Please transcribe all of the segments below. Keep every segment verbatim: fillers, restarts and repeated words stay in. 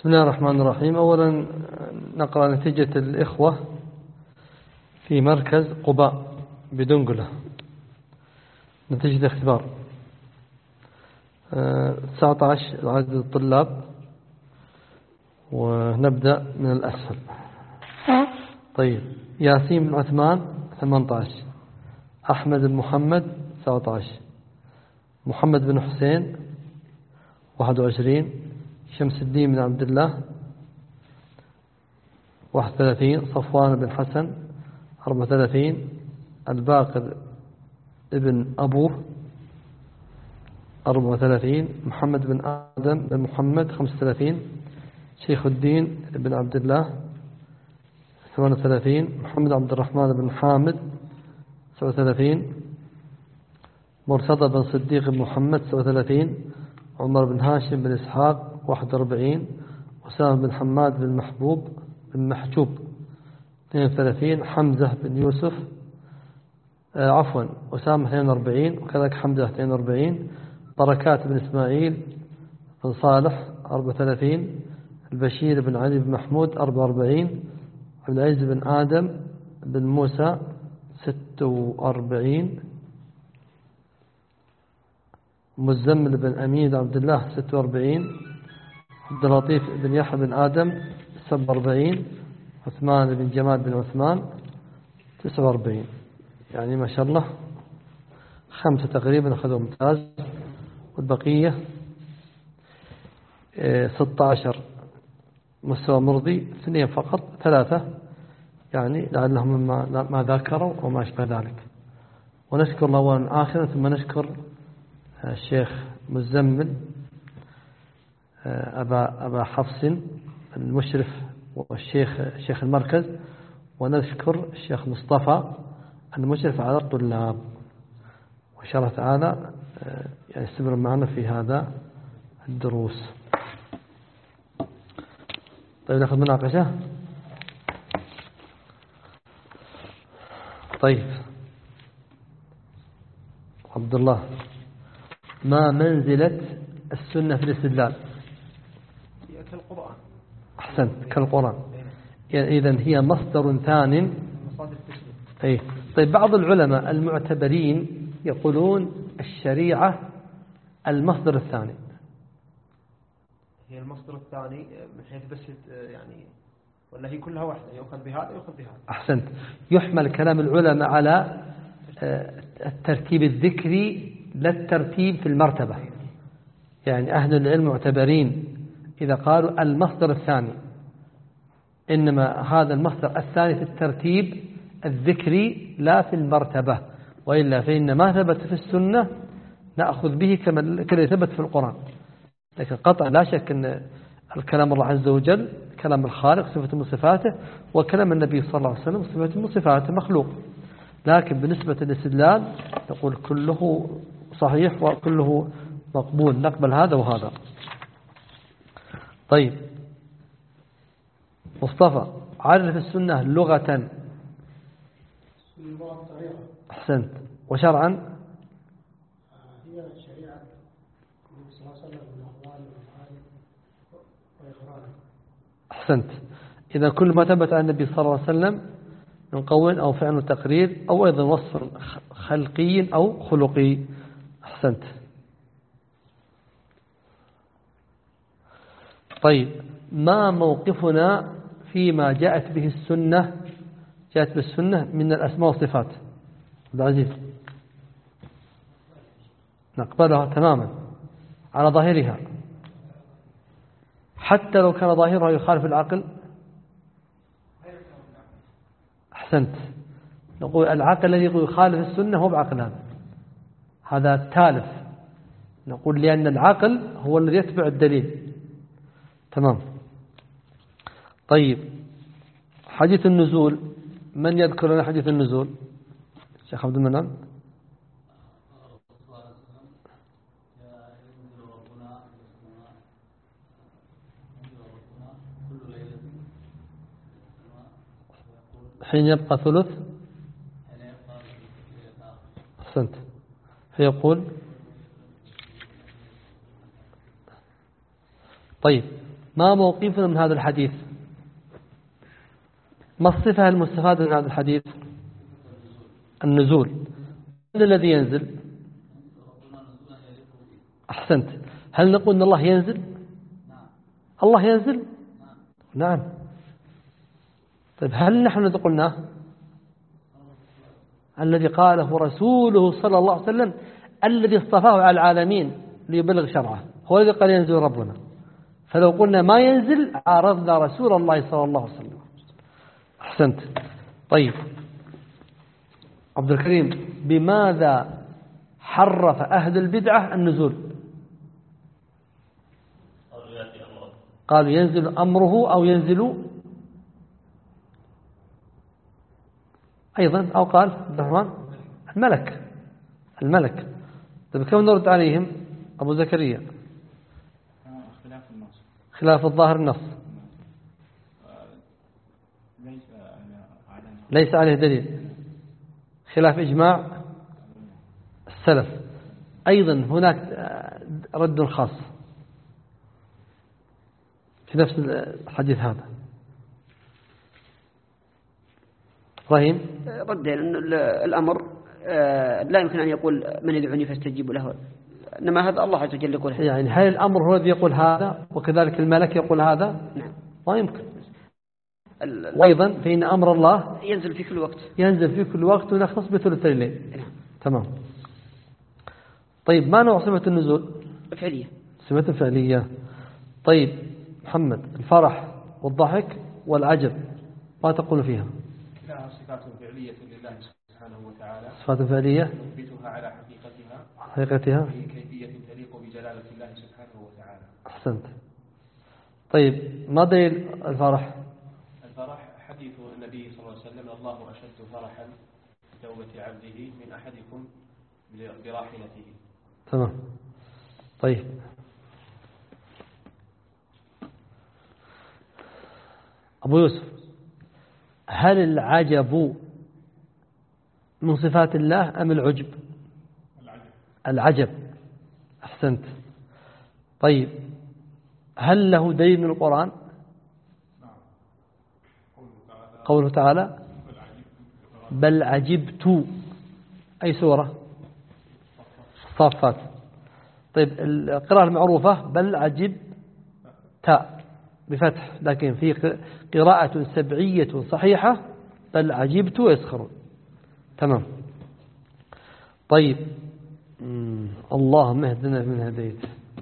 بسم الله الرحمن الرحيم. أولا نقرأ نتيجة الإخوة في مركز قباء بدنقلة، نتيجة اختبار تسعة عشر عدد الطلاب، ونبدأ من الأسفل. طيب، ياسين بن عثمان ثمانية عشر، أحمد بن محمد سبعة عشر، محمد بن حسين واحد وعشرين، شمس الدين بن عبد الله واحد وثلاثين، صفوان بن حسن أربعة وثلاثين، الباقر ابن أبوه أربعة وثلاثين، محمد بن آدم بن محمد خمسة وثلاثين، شيخ الدين بن عبد الله ثمانية وثلاثين، محمد عبد الرحمن بن حامد سبعة وثلاثين، مرتضى بن صديق بن محمد سبعة وثلاثين، عمر بن هاشم بن إسحاق واحد وأربعين، أسامة بن حماد بن محبوب بن محجوب اثنين وثلاثين، حمزة بن يوسف آه عفوا أسامة اثنين وأربعين، وكذلك حمزة اثنين وأربعين، بركات بن إسماعيل بن صالح أربعة وثلاثين، البشير بن علي بن محمود أربعة وأربعين، عبد العزيز بن آدم بن موسى ستة وأربعين، مزمل بن أمين عبد الله ستة وأربعين، عبد اللطيف بن يحيى بن آدم سبعة وأربعين، عثمان بن جمال بن عثمان تسعة وأربعين. يعني ما شاء الله خمسة تقريبا أخذوا ممتاز، والبقية ستة عشر مستوى مرضي، اثنين فقط ثلاثة يعني لعلهم ما, ما ذاكروا وما أشبه ذلك. ونشكر الله أولا آخرا، ثم نشكر الشيخ مزمل أبا, أبا حفص المشرف والشيخ شيخ المركز، ونشكر الشيخ مصطفى المشرف على الطلاب، وإن شاء الله تعالى يعني استمر معنا في هذا الدروس. طيب، نأخذ مناقشة. طيب، عبد الله، ما منزلة السنة في الاستدلال؟ كالقرآن. أحسنت، كالقرآن. يعني إذن هي مصدر ثان. أي. طيب، بعض العلماء المعتبرين يقولون الشريعة المصدر الثاني. هي المصدر الثاني من حيث بس يعني، ولا هي كلها واحدة، يؤخذ بهذا يؤخذ بهذا؟ أحسنت. يحمل كلام العلماء على الترتيب الذكري لا الترتيب في المرتبة. يعني أهل العلم معتبرين إذا قالوا المصدر الثاني، إنما هذا المصدر الثاني في الترتيب الذكري لا في المرتبة، وإلا فإن ما ثبت في السنة نأخذ به كما ثبت في القرآن. لكن قطعا لا شك أن الكلام الله عز وجل كلام الخالق صفة من صفاته، وكلام النبي صلى الله عليه وسلم صفة من صفاته مخلوق. لكن بالنسبة للاستدلال نقول كله صحيح وكله مقبول، نقبل هذا وهذا. طيب، مصطفى، عرف السنة لغة. أحسنت. وشرعا؟ هي شريعة النبي صلى الله عليه وسلم من أقوال وأفعال وإقرار. أحسنت. إذا كل ما ثبت عن النبي صلى الله عليه وسلم من قول أو فعل وتقرير، أو أيضا وصف خلقي أو خلقي. أحسنت. طيب، ما موقفنا فيما جاءت به السنة جاءت بالسنة من الأسماء والصفات؟ عبد العزيز. نقبلها تماما على ظاهرها، حتى لو كان ظاهرها يخالف العقل. أحسنت. نقول العقل الذي يخالف السنة هو بعقل هذا هذا تالف. نقول لأن العقل هو الذي يتبع الدليل. تمام. طيب، حديث النزول، من يذكر لنا حديث النزول؟ شيخ عبد المنعم. حين يبقى ثلث. أحسنت. فيقول طيب ما موقفنا من هذا الحديث؟ ما الصفة المستفادة من هذا الحديث؟ النزول. من الذي ينزل؟ أحسنت. هل نقول أن الله ينزل؟ الله ينزل؟ نعم. طيب هل نحن الذي قلناه؟ الذي قاله رسوله صلى الله عليه وسلم الذي اصطفاه على العالمين ليبلغ شرعه، هو الذي قال ينزل ربنا. فلو قلنا ما ينزل عارضنا رسول الله صلى الله عليه وسلم. أحسنت. طيب عبد الكريم، بماذا حرف أهل البدعة النزول؟ قالوا ينزل أمره أو ينزل أيضا، أو قال عبد الرحمن الملك الملك. طيب كم نرد عليهم؟ أبو زكريا خلاف النص، خلاف الظاهر النص، ليس عليه دليل، خلاف إجماع السلف. أيضا هناك رد خاص في نفس الحديث هذا. إبراهيم رد أن الأمر لا يمكن أن يقول من يدعوني فاستجيب له، إنما هذا الله عز وجل يقول هذا. يعني هل الأمر هو الذي يقول هذا وكذلك الملك يقول هذا؟ نعم. ما يمكن. وأيضا فإن أمر الله ينزل في كل وقت، ينزل في كل وقت ونختص بثلث الليل. نعم. تمام. طيب ما نوع صفة النزول؟ فعلية. صفة فعلية. طيب محمد، الفرح والضحك والعجب ما تقول فيها؟ لها صفات فعلية لله سبحانه وتعالى، صفات فعلية نثبتها على حقيقتها حقيقتها في كيفية تليق بجلالة الله سبحانه وتعالى. أحسنت. طيب ما دليل الفرح؟ الفرح حديث النبي صلى الله عليه وسلم: الله أشد فرحا بتوبة عبده من أحدكم براحلته. تمام. طيب أبو يوسف، هل العجب من صفات الله أم العجب؟ العجب. العجب. أحسنت. طيب هل له دليل من القرآن؟ قوله تعالى بل عجبت، أي سورة؟ الصافات. طيب القراءة المعروفة بل عجب تاء بفتح، لكن في قراءة سبعية صحيحة بل عجبت ويسخرون. تمام. طيب اللهم اهدنا من هديت.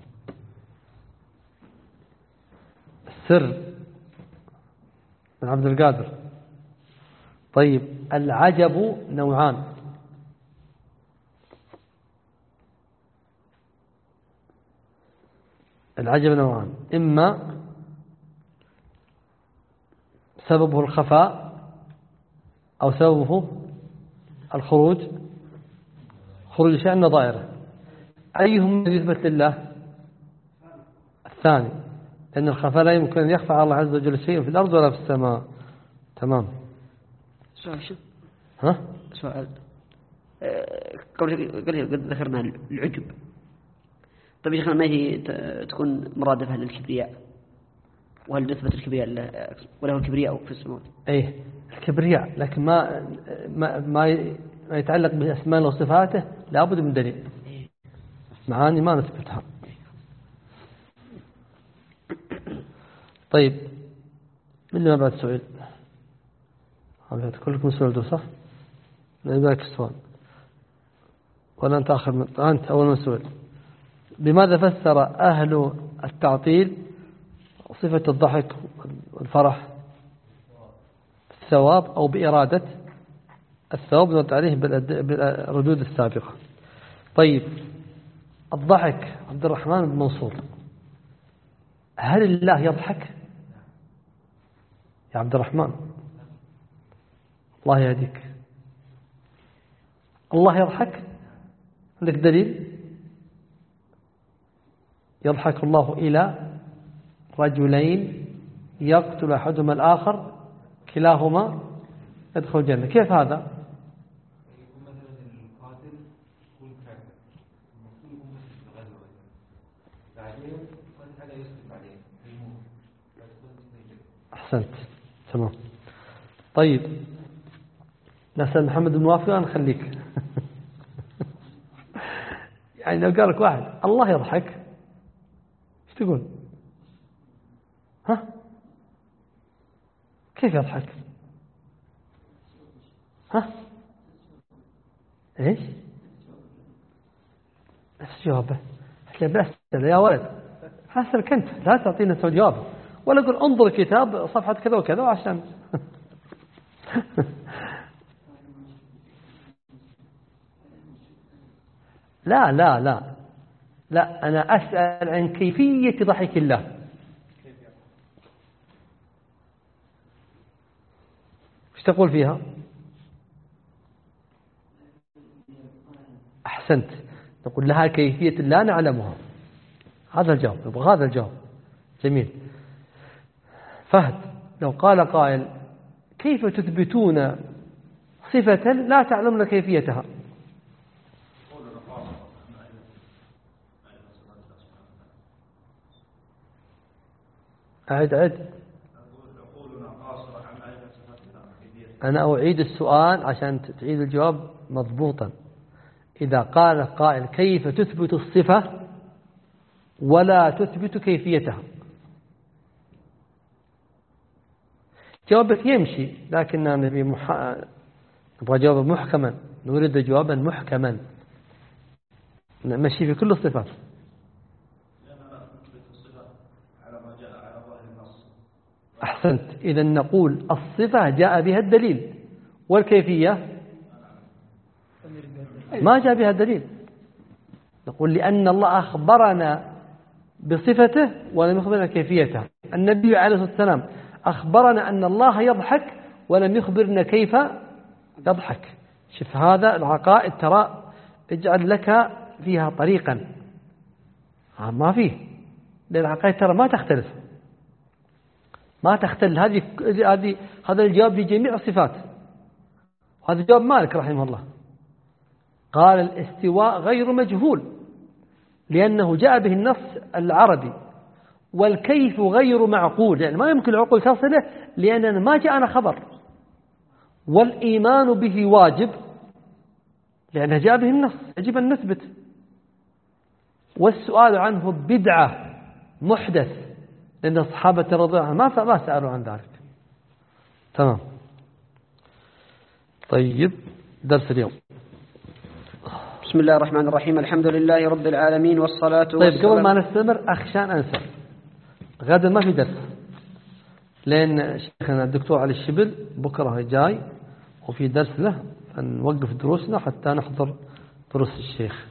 السر من عبد القادر. طيب العجب نوعان: العجب نوعان، إما سببه الخفاء أو سببه الخروج، خروج شيء عن نظائره. أيهم يثبت لله؟ الثاني، لأن الخفاء لا يمكن أن يخفى على الله عز وجل شيء في الأرض ولا في السماء. تمام. سؤال شو؟ ها؟ سؤال قبل قد ذكرنا العجب. طيب يا أخي ما هي تكون مرادفة للكبرياء؟ وهل نثبت الكبرياء وله الكبرياء في السماوات؟ أيه الكبرياء، لكن ما ما ما يتعلق بأسماء وصفاته لابد من دليل. معاني ما نثبتها. طيب من اللي ما بعد سؤال؟ كلكم سؤال صح؟ لا يبالك السؤال ولا أنت آخر من... أنت أول من سؤال. بماذا فسر أهل التعطيل صفة الضحك والفرح؟ الثواب أو بإرادة الثواب، نرد عليه بالردود السابقة. طيب الضحك عبد الرحمن بن منصور، هل الله يضحك يا عبد الرحمن؟ الله يهديك. الله يضحك؟ عندك دليل؟ يضحك الله إلى رجلين يقتل أحدهما الآخر كلاهما يدخل الجنة. كيف هذا؟ أحسنت تمام. طيب نسأل محمد بن وافق نخليك. يعني لو قال لك واحد الله يضحك ايش تقول؟ ها كيف يضحك؟ ها ايش؟ بس جوابه بس يا ولد حاسلك انت لا تعطينا سوى جوابه ولا قل انظر كتاب صفحة كذا وكذا عشان لا لا لا لا أنا أسأل عن كيفية ضحك الله. ايش تقول فيها؟ أحسنت نقول لها كيفية لا نعلمها. هذا الجواب يبغى هذا الجواب جميل. فهد لو قال قائل كيف تثبتون صفة لا تعلمون كيفيتها؟ أعد أعد أنا أعيد السؤال عشان تعيد الجواب مضبوطا. إذا قال قائل كيف تثبت الصفة ولا تثبت كيفيتها؟ جوابك يمشي لكننا نبي مح... نبغى جواب محكما، نريد جوابا محكما نمشي في كل الصفات. أحسنت. إذا نقول الصفة جاء بها الدليل والكيفية ما جاء بها الدليل. نقول لأن الله أخبرنا بصفته ولم يخبرنا كيفيتها. النبي عليه الصلاة والسلام أخبرنا أن الله يضحك ولم يخبرنا كيف يضحك. شوف هذا العقائد ترى اجعل لك فيها طريقا ما فيه، لأن العقائد ترى ما تختلف ما تختل. هذه هذه هذا الجواب لجميع الصفات. وهذا جواب مالك رحمه الله قال الاستواء غير مجهول لأنه جاء به النص العربي، والكيف غير معقول يعني ما يمكن العقول تصله لأننا ما جاءنا خبر، والإيمان به واجب لأنه جاء به النص يجب أن نثبت، والسؤال عنه بدعة محدث لأن الصحابة رضي الله عنهم ما ما سألوا عن ذلك. تمام. طيب درس اليوم. بسم الله الرحمن الرحيم. الحمد لله رب العالمين والصلاة طيب والسلام. قبل ما نستمر أخشان أنسى غدا ما في درس لأن شيخنا الدكتور علي الشبل بكرة جاي وفي درس له فنوقف دروسنا حتى نحضر دروس الشيخ.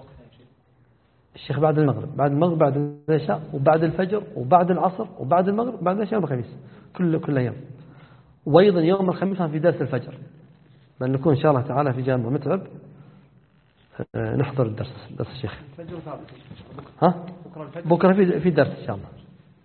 الشيخ بعد المغرب بعد المغرب بعد العشاء وبعد الفجر وبعد العصر وبعد المغرب بعد العشاء يوم الخميس كل كل أيام. وأيضا يوم الخميس في درس الفجر بل نكون إن شاء الله تعالى في جامع متعب نحضر الدرس درس الشيخ. ها بكرة في في درس إن شاء الله.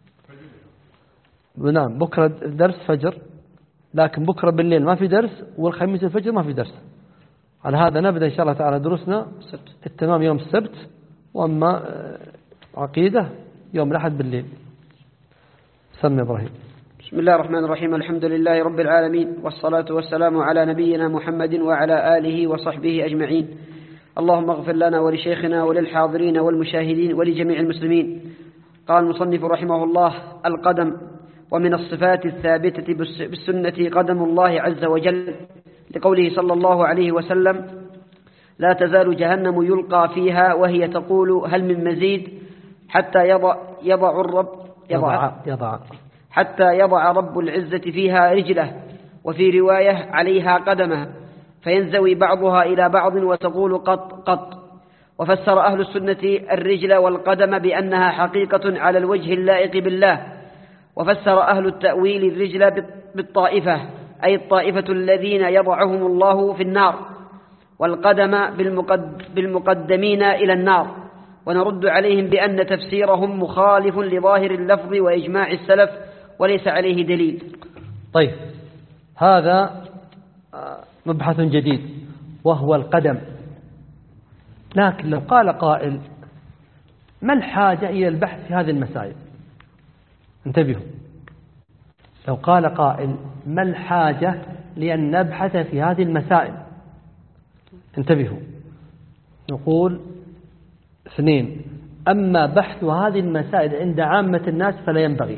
نعم بكرة درس فجر لكن بكرة بالليل ما في درس والخميس الفجر ما في درس. على هذا نبدأ إن شاء الله تعالى دروسنا التمام يوم السبت، وأما عقيدة يوم الأحد بالليل. سمي إبراهيم. بسم الله الرحمن الرحيم. الحمد لله رب العالمين والصلاة والسلام على نبينا محمد وعلى آله وصحبه أجمعين. اللهم اغفر لنا ولشيخنا وللحاضرين والمشاهدين ولجميع المسلمين. قال المصنف رحمه الله: القدم. ومن الصفات الثابتة بالسنة قدم الله عز وجل لقوله صلى الله عليه وسلم: لا تزال جهنم يلقى فيها وهي تقول هل من مزيد حتى يضع, يضع الرب يضع, يضع حتى يضع رب العزة فيها رجله، وفي رواية عليها قدمه، فينزوي بعضها إلى بعض وتقول قط قط. وفسر أهل السنة الرجل والقدم بأنها حقيقة على الوجه اللائق بالله. وفسر أهل التأويل الرجل بالطائفة أي الطائفة الذين يضعهم الله في النار، والقدم بالمقدمين إلى النار. ونرد عليهم بأن تفسيرهم مخالف لظاهر اللفظ وإجماع السلف وليس عليه دليل. طيب هذا مبحث جديد وهو القدم. لكن لو قال قائل ما الحاجة إلى البحث في هذه المسائل؟ انتبهوا، لو قال قائل ما الحاجة لأن نبحث في هذه المسائل؟ انتبهوا، نقول اثنين: أما بحث هذه المسائل عند عامة الناس فلا ينبغي.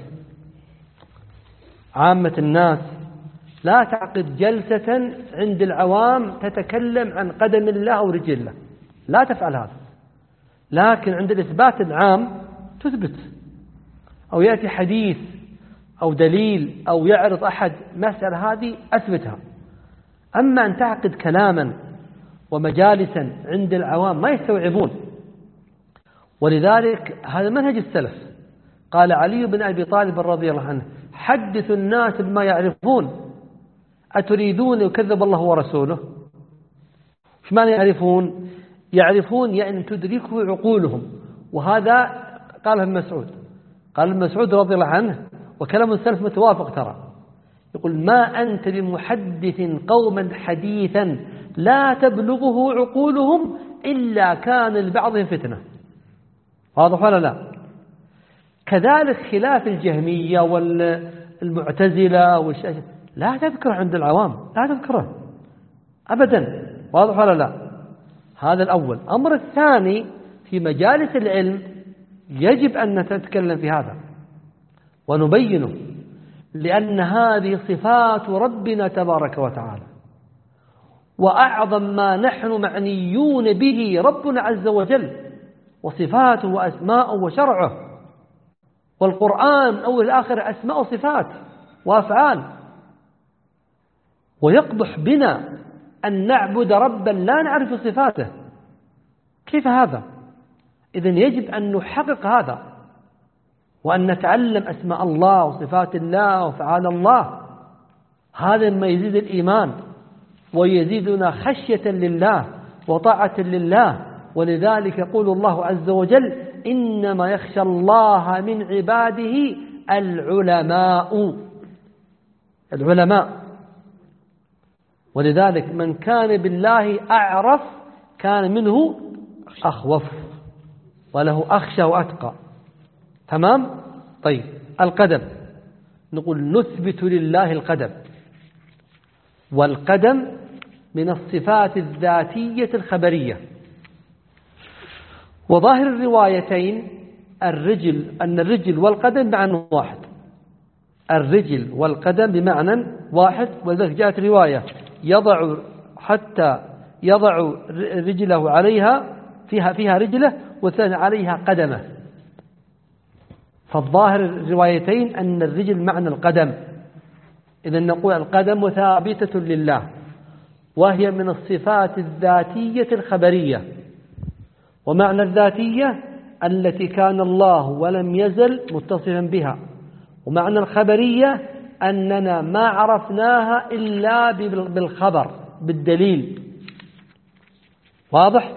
عامة الناس لا تعقد جلسة عند العوام تتكلم عن قدم الله أو رجل الله، لا تفعل هذا. لكن عند الإثبات العام تثبت، أو يأتي حديث أو دليل أو يعرض أحد مسألة هذه أثبتها. أما أن تعقد كلاما ومجالسا عند العوام ما يستوعبون. ولذلك هذا منهج السلف. قال علي بن أبي طالب رضي الله عنه: حدث الناس بما يعرفون أتريدون يكذب الله ورسوله؟ ايش معنى يعرفون؟ يعرفون يعني تدركه عقولهم. وهذا قال ابن مسعود، قال ابن مسعود رضي الله عنه، وكلام السلف متوافق ترى، يقول: ما أنت بمحدث قوما حديثا لا تبلغه عقولهم إلا كان لبعضهم فتنة. واضح ولا لا؟ كذلك خلاف الجهمية والمعتزلة والشيء لا تذكره عند العوام، لا تذكره أبدا. واضح ولا لا؟ هذا الأول. أمر الثاني في مجالس العلم يجب أن نتكلم في هذا ونبينه، لأن هذه صفات ربنا تبارك وتعالى، وأعظم ما نحن معنيون به ربنا عز وجل، وصفاته وأسماءه وشرعه. والقرآن أول الآخر أسماء وصفات وأفعال. ويقبح بنا أن نعبد ربا لا نعرف صفاته. كيف هذا؟ إذن يجب أن نحقق هذا، وأن نتعلم أسماء الله وصفات الله وأفعال الله. هذا ما يزيد الإيمان ويزيدنا خشية لله وطاعة لله. ولذلك يقول الله عز وجل: إنما يخشى الله من عباده العلماء. العلماء. ولذلك من كان بالله أعرف كان منه أخوف، وله أخشى وأتقى. تمام؟ طيب، القدم، نقول نثبت لله القدم. والقدم من الصفات الذاتية الخبرية. وظاهر الروايتين الرجل أن الرجل والقدم بمعنى واحد. الرجل والقدم بمعنى واحد. ولذلك جاءت رواية يضع حتى يضع رجله عليها فيها فيها رجله والثانية عليها قدمه. فالظاهر الروايتين أن الرجل معنى القدم. إذا نقول القدم ثابتة لله، وهي من الصفات الذاتية الخبرية. ومعنى الذاتية التي كان الله ولم يزل متصفا بها. ومعنى الخبرية أننا ما عرفناها إلا بالخبر بالدليل. واضح؟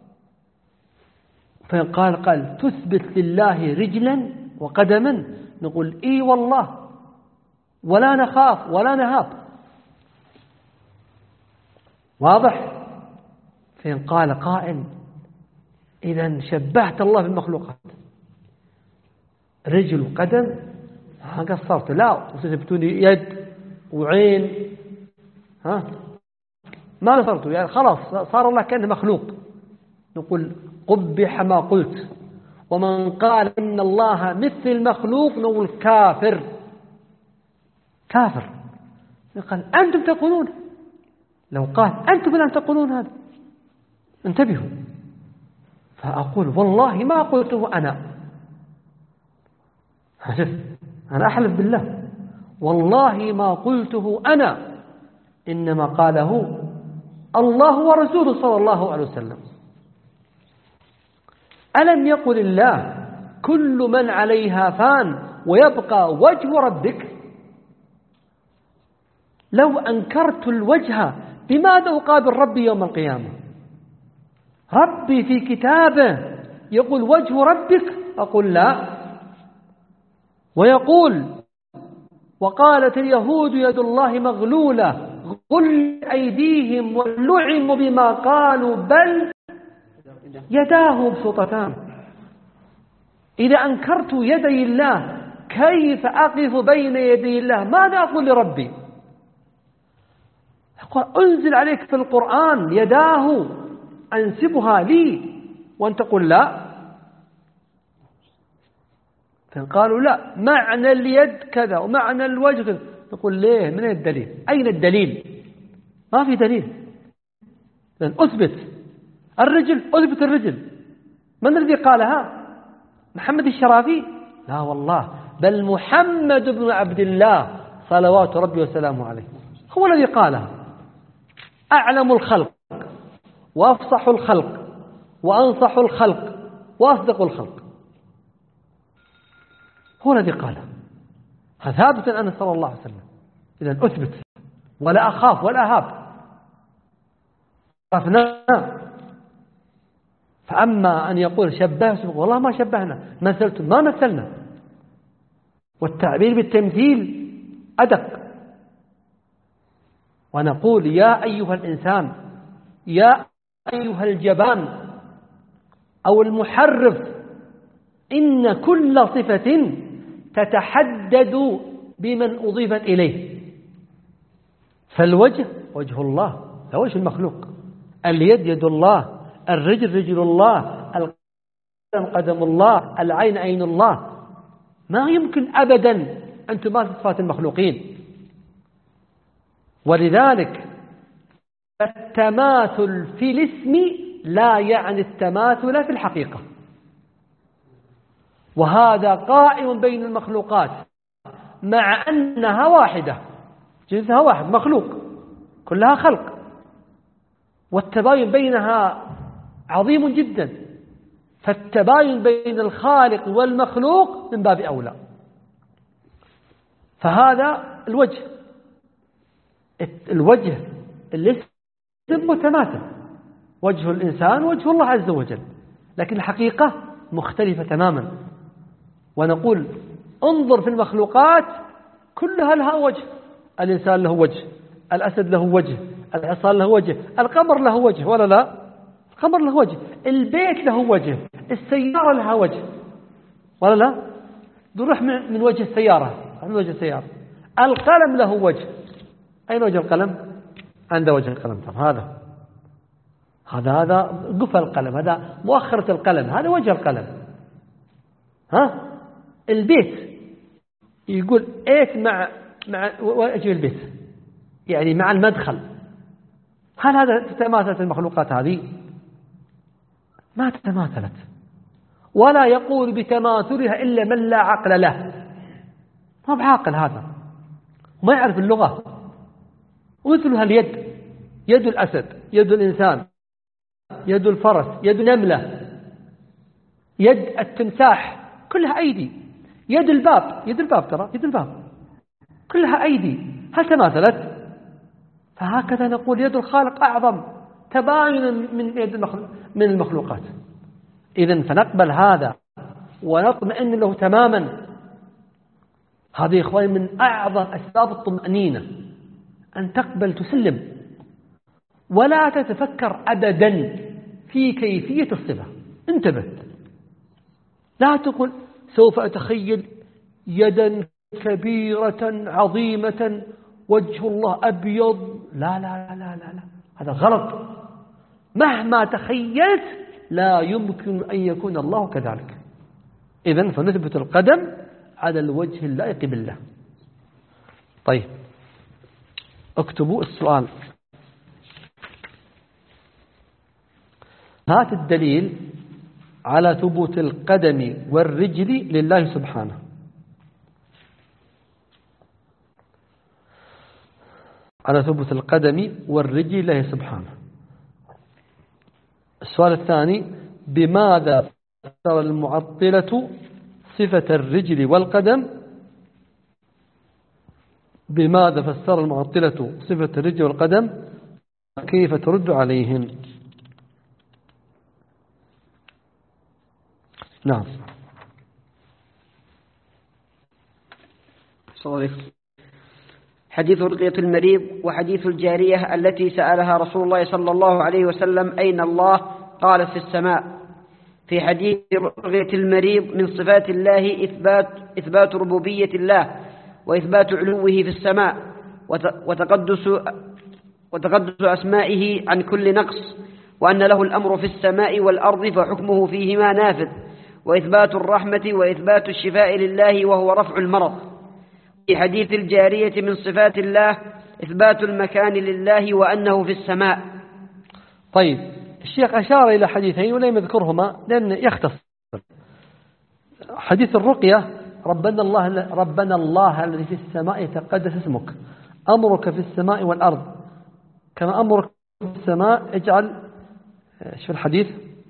فقال قال تثبت لله رجلا وقدما، نقول إي والله، ولا نخاف ولا نهاب. واضح؟ فإن قال قائل: إذا شبهت الله بالمخلوقات، رجل وقدم ها قصرت، لا وستبتوني يد وعين، ها ما قصرت، يعني خلاص صار الله كأنه مخلوق. نقول قبح ما قلت. ومن قال إن الله مثل المخلوق نقول كافر. كافر. قال أنتم تقولون، لو قال أنتم لم تقولون هذا انتبهوا. فأقول والله ما قلته أنا، أنا أحلف بالله والله ما قلته أنا، إنما قاله الله ورسوله صلى الله عليه وسلم. ألم يقل الله كل من عليها فان ويبقى وجه ربك؟ لو أنكرت الوجه بماذا أقابل ربي يوم القيامة؟ ربي في كتابه يقول وجه ربك، أقول لا. ويقول وقالت اليهود يد الله مغلولة غل أيديهم ولعنوا بما قالوا بل يداه مبسوطتان. إذا أنكرت يدي الله كيف أقف بين يدي الله؟ ماذا أقول لربي؟ يقول أنزل عليك في القرآن يداه أنسبها لي، وأنت تقول لا. فقالوا لا، معنى اليد كذا ومعنى الوجه كذا. نقول ليه؟ من الدليل؟ أين الدليل؟ ما في دليل. لأن أثبت الرجل، أثبت الرجل. من الذي قالها؟ محمد الشرافي؟ لا والله، بل محمد بن عبد الله صلوات ربي وسلامه عليه هو الذي قالها. أعلم الخلق وأفصح الخلق وأنصح الخلق وأصدق الخلق، هو الذي قالها. هذا ثابت أن صلى الله عليه وسلم. إذن أثبت ولا أخاف ولا أهاب. خافنا. فأما أن يقول شبهت، والله ما شبهنا، مثلت ما مثلنا. والتعبير بالتمثيل أدق. ونقول يا أيها الإنسان، يا أيها الجبان أو المحرف، إن كل صفة تتحدد بمن أضيفت إليه. فالوجه وجه الله، لا وجه المخلوق. اليد يد الله، الرجل رجل الله، القدم قدم الله، العين عين الله. ما يمكن أبدا أن تماثل صفات المخلوقين. ولذلك التماثل في الاسم لا يعني التماثل في الحقيقة. وهذا قائم بين المخلوقات مع أنها واحدة، جنسها واحد، مخلوق، كلها خلق، والتباين بينها عظيم جدا. فالتباين بين الخالق والمخلوق من باب أولى. فهذا الوجه الوجه الاسم متماثل، وجه الإنسان وجه الله عز وجل، لكن الحقيقة مختلفة تماما. ونقول انظر في المخلوقات كلها لها وجه. الإنسان له وجه، الأسد له وجه، الحصان له وجه، القمر له وجه ولا لا؟ القمر له وجه، البيت له وجه، السيارة لها وجه ولا لا؟ نروح من وجه السيارة، من وجه السيارة. القلم له وجه، أين وجه القلم؟ عنده وجه القلم. طب هذا هذا هذا قفل القلم، هذا مؤخرة القلم، هذا وجه القلم. ها؟ البيت يقول ايش مع مع وجه البيت، يعني مع المدخل. هل هذا تتماثلت المخلوقات هذه؟ ما تتماثلت. ولا يقول بتماثلها إلا من لا عقل له. ما بعاقل هذا، وما يعرف اللغة. ومثلها اليد، يد الأسد، يد الإنسان، يد الفرس، يد نملة، يد التمساح، كلها أيدي. يد الباب، يد الباب ترى يد الباب كلها أيدي. هل تماثلت؟ فهكذا نقول يد الخالق أعظم تباينا من يد من المخلوقات. إذن فنقبل هذا ونطمئن له تماما. هذه إخواني من أعظم أسباب الطمأنينة، أن تقبل تسلم ولا تتفكر أبدا في كيفية الصفة. انتبه، لا تقول سوف أتخيل يدا كبيرة عظيمة وجه الله أبيض. لا لا لا لا لا, لا. هذا غلط. مهما تخيلت لا يمكن أن يكون الله كذلك. إذن فنثبت القدم على الوجه اللائق بالله. طيب اكتبوا السؤال. هات الدليل على ثبوت القدم والرجل لله سبحانه. على ثبوت القدم والرجل لله سبحانه. السؤال الثاني: بماذا فسر المعطلة صفة الرجل والقدم؟ بماذا فسر المعطلة صفة الرجل والقدم؟ كيف ترد عليهم؟ نعم. حديث رقية المريض وحديث الجارية التي سألها رسول الله صلى الله عليه وسلم: أين الله؟ قالت: في السماء. في حديث رؤية المريض من صفات الله إثبات, إثبات ربوبية الله وإثبات علوه في السماء وتقدس, وتقدس أسمائه عن كل نقص، وأن له الأمر في السماء والأرض فحكمه فيهما نافذ، وإثبات الرحمة وإثبات الشفاء لله وهو رفع المرض. في حديث الجارية من صفات الله إثبات المكان لله وأنه في السماء. طيب، الشيخ أشار إلى حديثين ولم يذكرهما لأن يختصر. حديث الرقية ربنا الله, ربنا الله الذي في السماء يتقدس اسمك، أمرك في السماء والأرض كما أمرك في السماء اجعل ايش في الحديث؟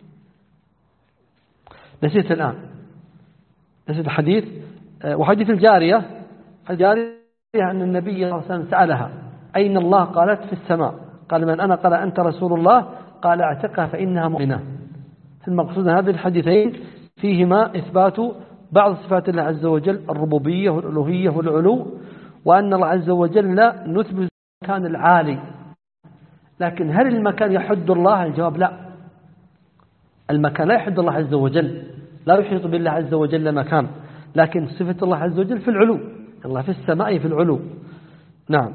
نسيت الآن نسيت الحديث. وحديث الجارية الجارية أن النبي صلى الله عليه وسلم سألها أين الله؟ قالت في السماء. قال من أنا؟ قال أنت رسول الله. قال اعتقها فإنها مؤمنة. المقصود هذه الحديثين فيهما إثبات بعض صفات الله عز وجل، الربوبية والألوهية والعلو، وأن الله عز وجل نثبت المكان العالي. لكن هل المكان يحد الله؟ الجواب لا، المكان لا يحد الله عز وجل، لا يحيط بالله عز وجل مكان، لكن صفة الله عز وجل في العلو، الله في السماء في العلو. نعم.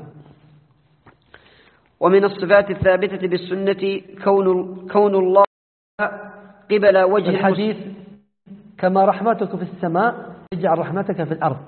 ومن الصفات الثابتة بالسنة كون كون الله قبل وجه الحديث كما رحمتك في السماء اجعل رحمتك في الأرض،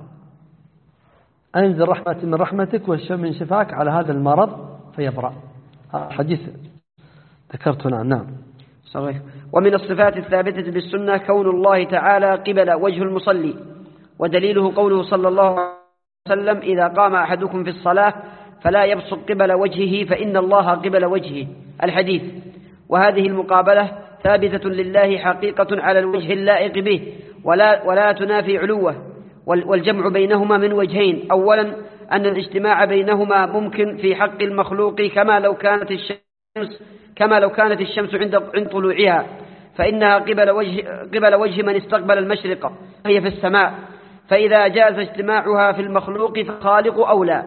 أنزل رحمة من رحمتك ومن شفاك على هذا المرض فيبرأ. حديث ذكرته. نعم نعم. صحيح. ومن الصفات الثابتة بالسنة كون الله تعالى قبل وجه المصلي، ودليله قوله صلى الله عليه وسلم إذا قام أحدكم في الصلاة فلا يبصق قبل وجهه فإن الله قبل وجهه، الحديث. وهذه المقابلة ثابتة لله حقيقة على الوجه اللائق به ولا, ولا تنافي علوه، والجمع بينهما من وجهين. أولا أن الاجتماع بينهما ممكن في حق المخلوق كما لو كانت الشمس كما لو كانت الشمس عند عند طلوعها، فإنها قبل وجه قبل وجه من استقبل المشرق وهي في السماء، فإذا جاز اجتماعها في المخلوق فالخالق أولى.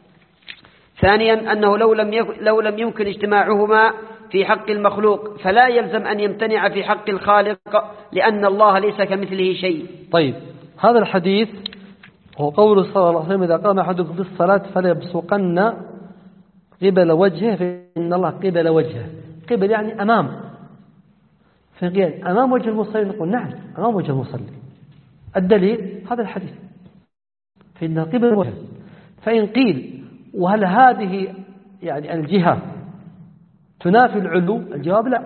ثانيا أنه لو لم لو لم يمكن اجتماعهما في حق المخلوق فلا يلزم أن يمتنع في حق الخالق، لأن الله ليس كمثله شيء. طيب، هذا الحديث هو قول صلى الله عليه وسلم إذا قام أحدكم في الصلاة فليبصقن قبل وجهه فإن الله قبل وجهه. قبل يعني أمام، فقيل أمام وجه المصلي، نقول نعم أمام وجه المصلي. الدليل هذا الحديث فإن قبل وجهه. فإن قيل وهل هذه يعني الجهة تنافي العلو؟ الجواب لا،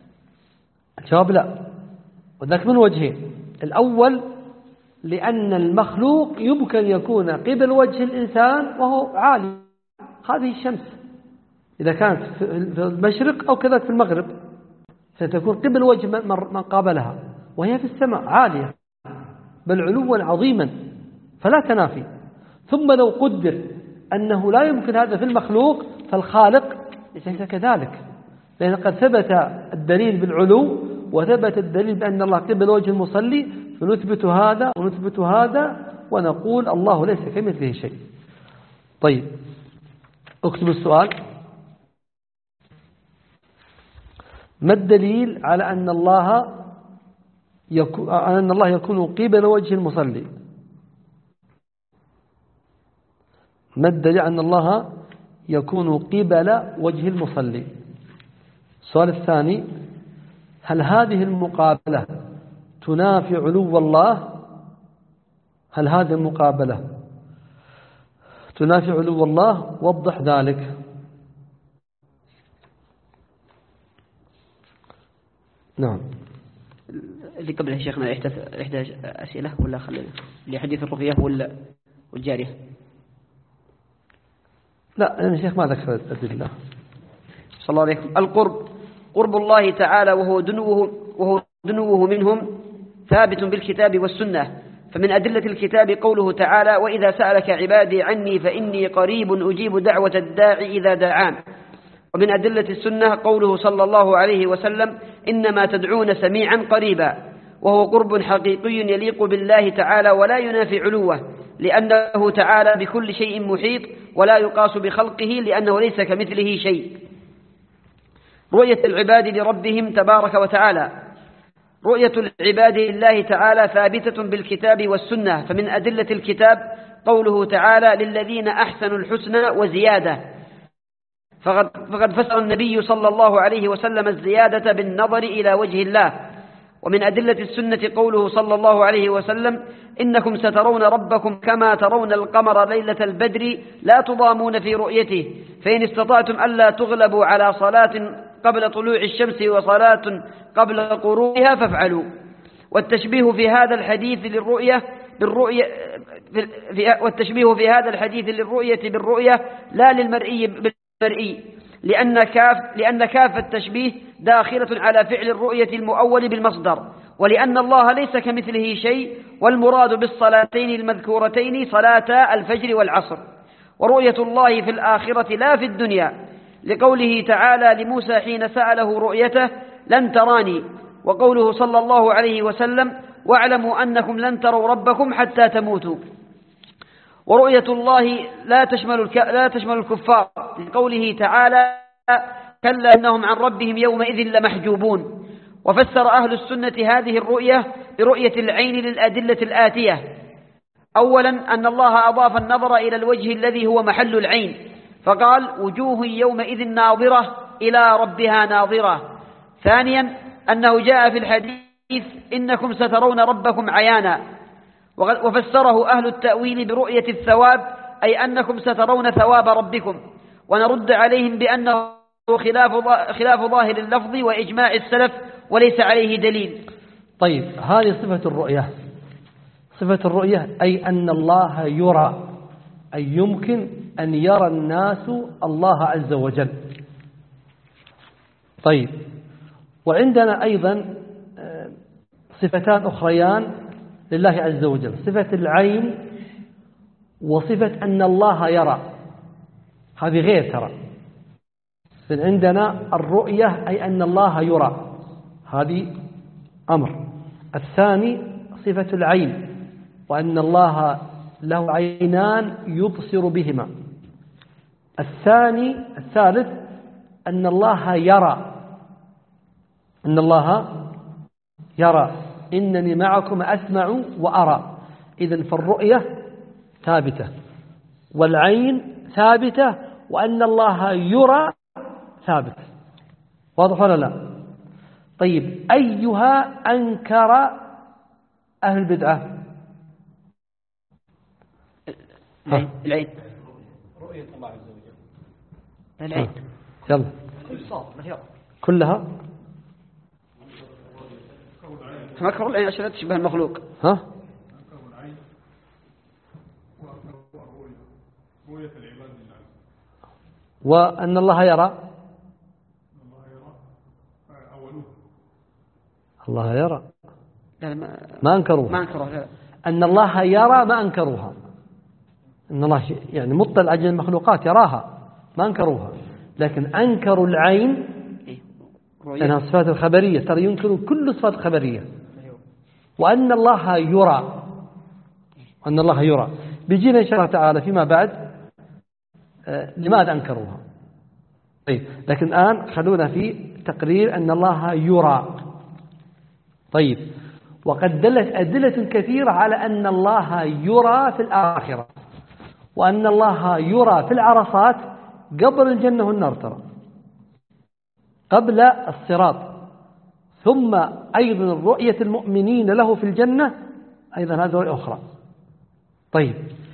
الجواب لا، وذلك من وجهين. الأول لأن المخلوق يمكن يكون قبل وجه الإنسان وهو عالي، هذه الشمس إذا كانت في المشرق أو كذلك في المغرب ستكون قبل وجه من قابلها وهي في السماء عالية بل علوا عظيما، فلا تنافي. ثم لو قدر أنه لا يمكن هذا في المخلوق فالخالق ليس كذلك، لأن قد ثبت الدليل بالعلو وثبت الدليل بأن الله قبل وجه المصلي، فنثبت هذا ونثبت هذا ونقول الله ليس كمثله شيء. طيب، اكتب السؤال: ما الدليل على أن الله يكون أن الله يكون قبل وجه المصلي؟ ما الدليل أن الله يكون قبل وجه المصلي؟ السؤال الثاني: هل هذه المقابلة تنافي علو الله؟ هل هذه المقابلة تنافي علو الله؟ وضح ذلك. نعم. اللي قبلها شيخنا إحدى أسئلة ولا خلينا لحديث الرقية ولا والجارية؟ لا يا شيخ ما ذكر الأدلة. صلى الله عليه وسلم. القرب، قرب الله تعالى وهو دنوه وهو دنوه منهم ثابت بالكتاب والسنة. فمن أدلة الكتاب قوله تعالى: وإذا سألك عبادي عني فإني قريب أجيب دعوة الداعي إذا دعان. ومن أدلة السنة قوله صلى الله عليه وسلم: إنما تدعون سميعا قريبا، وهو قرب حقيقي يليق بالله تعالى ولا ينافي علوه، لأنه تعالى بكل شيء محيط ولا يقاس بخلقه لأنه ليس كمثله شيء. رؤية العباد لربهم تبارك وتعالى، رؤية العباد لله تعالى ثابتة بالكتاب والسنة، فمن أدلة الكتاب قوله تعالى للذين أحسنوا الحسنى وزيادة، فقد, فقد فسر النبي صلى الله عليه وسلم الزيادة بالنظر إلى وجه الله. ومن أدلة السنة قوله صلى الله عليه وسلم إنكم سترون ربكم كما ترون القمر ليلة البدر لا تضامون في رؤيته، فإن استطعتم ألا تغلبوا على صلاة قبل طلوع الشمس وصلاة قبل غروبها فافعلوا. والتشبيه في هذا الحديث للرؤية بالرؤية في والتشبيه في هذا الحديث للرؤية بالرؤية لا للمرئي بالمرئي، لأن كاف لأن كاف التشبيه داخلة على فعل الرؤية المؤول بالمصدر، ولأن الله ليس كمثله شيء، والمراد بالصلاتين المذكورتين صلاتا الفجر والعصر. ورؤية الله في الآخرة لا في الدنيا، لقوله تعالى لموسى حين سأله رؤيته لن تراني، وقوله صلى الله عليه وسلم واعلموا أنكم لن تروا ربكم حتى تموتوا. ورؤية الله لا تشمل الك... لا تشمل الكفار، لقوله تعالى كلا إنهم عن ربهم يومئذ لمحجوبون. وفسر أهل السنة هذه الرؤية برؤية العين للأدلة الآتية: أولا أن الله أضاف النظر إلى الوجه الذي هو محل العين، فقال وجوه يومئذ ناظرة إلى ربها ناظرة. ثانيا أنه جاء في الحديث إنكم سترون ربكم عيانا، وفسره أهل التأويل برؤية الثواب، أي أنكم سترون ثواب ربكم. ونرد عليهم بأنه خلاف خلاف ظاهر اللفظ وإجماع السلف وليس عليه دليل. طيب، هذه صفة الرؤية. صفة الرؤية أي أن الله يرى، أي يمكن أن يرى الناس الله عز وجل. طيب، وعندنا أيضا صفتان أخريان لله عز وجل: صفة العين وصفة أن الله يرى. هذه غير ترى. عندنا الرؤية أي أن الله يرى، هذه أمر. الثاني صفة العين، وأن الله له عينان يبصر بهما. الثاني الثالث أن الله يرى، أن الله يرى إنني معكم أسمع وأرى. إذن فالرؤية ثابتة، والعين ثابتة، وأن الله يرى ثابت. واضح ولا لا؟ طيب، أيها أنكر أهل البدعة؟ العين. رؤية الله عز وجل. العين. يلا. كلها. فمكر العين عشان لا تشبه المخلوق. ها؟ وأن الله يرى. الله يرى. لا ما, ما أنكروها. ما أنكروها. أن الله يرى ما أنكروها. أن الله يعني مطلع على المخلوقات يراها، ما أنكروها. لكن أنكروا العين لأنها صفات الخبرية. ترى ينكروا كل صفات الخبرية. وأن الله يرى، أن الله يرى بيجينا إن شاء الله تعالى فيما بعد آه لماذا أنكروها. طيب، لكن الآن خلونا في تقرير أن الله يرى. طيب، وقد دلت أدلة كثيرة على أن الله يرى في الآخرة، وأن الله يرى في العرصات قبل الجنة والنار، ترى قبل الصراط، ثم أيضا رؤية المؤمنين له في الجنة أيضا هذه رؤية أخرى. طيب،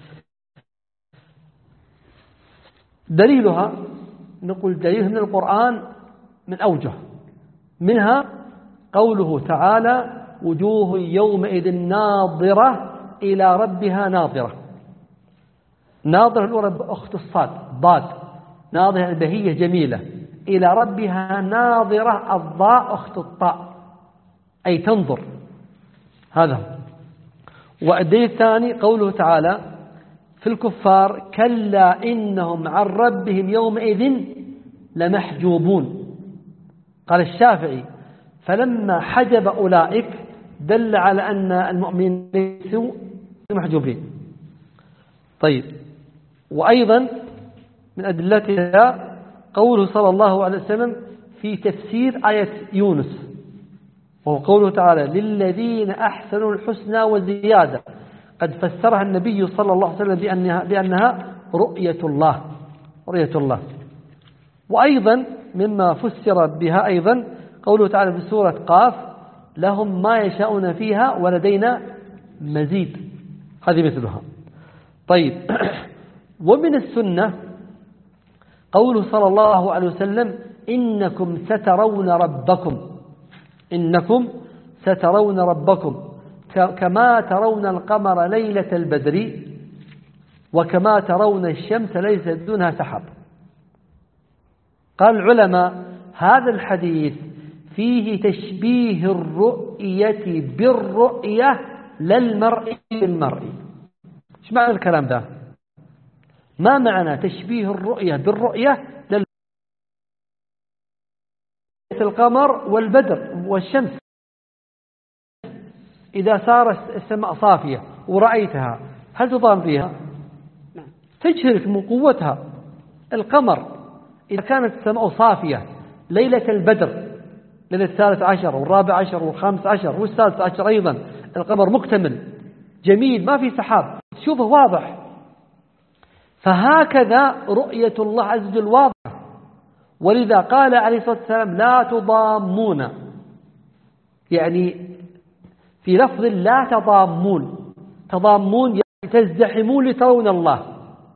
دليلها نقول دليلها من القرآن من أوجه، منها قوله تعالى وجوه يومئذ ناظرة إلى ربها ناظرة. ناظرة الأولى أخت الصاد ضاد، ناظرة البهية جميلة، إلى ربها ناظرة الضاء أخت الطاء، أي تنظر. هذا. والدليل الثاني قوله تعالى في الكفار كلا إنهم عن ربهم يومئذ لمحجوبون. قال الشافعي فلما حجب أولئك دل على أن المؤمنين ليسوا محجوبين. طيب، وأيضا من أدلتها قوله صلى الله عليه وسلم في تفسير آية يونس وقوله تعالى للذين أحسنوا الحسنى وزيادة قد فسرها النبي صلى الله عليه وسلم بأنها, بأنها رؤية الله رؤية الله. وأيضا مما فسر بها أيضا قوله تعالى في سورة قاف لهم ما يشاءون فيها ولدينا مزيد، هذه مثلها. طيب ومن السنة قوله صلى الله عليه وسلم إنكم سترون ربكم إنكم سترون ربكم كما ترون القمر ليلة البدر وكما ترون الشمس ليس دونها سحاب. قال العلماء هذا الحديث فيه تشبيه الرؤية بالرؤية للمرء بالمرء. ايش معنى الكلام ده؟ ما معنى تشبيه الرؤية بالرؤية للمرء؟ القمر والبدر والشمس إذا صارت السماء صافية ورأيتها هل تضام فيها؟ تجهرك من قوتها. القمر إذا كانت السماء صافية ليلة البدر ليلة الثالث عشر والرابع عشر والخامس عشر والسادس عشر أيضا القمر مكتمل جميل ما في سحاب تشوفه واضح. فهكذا رؤية الله عز وجل واضحة. ولذا قال عليه الصلاة والسلام لا تضامون، يعني في لفظ لا تضامون، تضامون يعني تزدحمون لترون الله،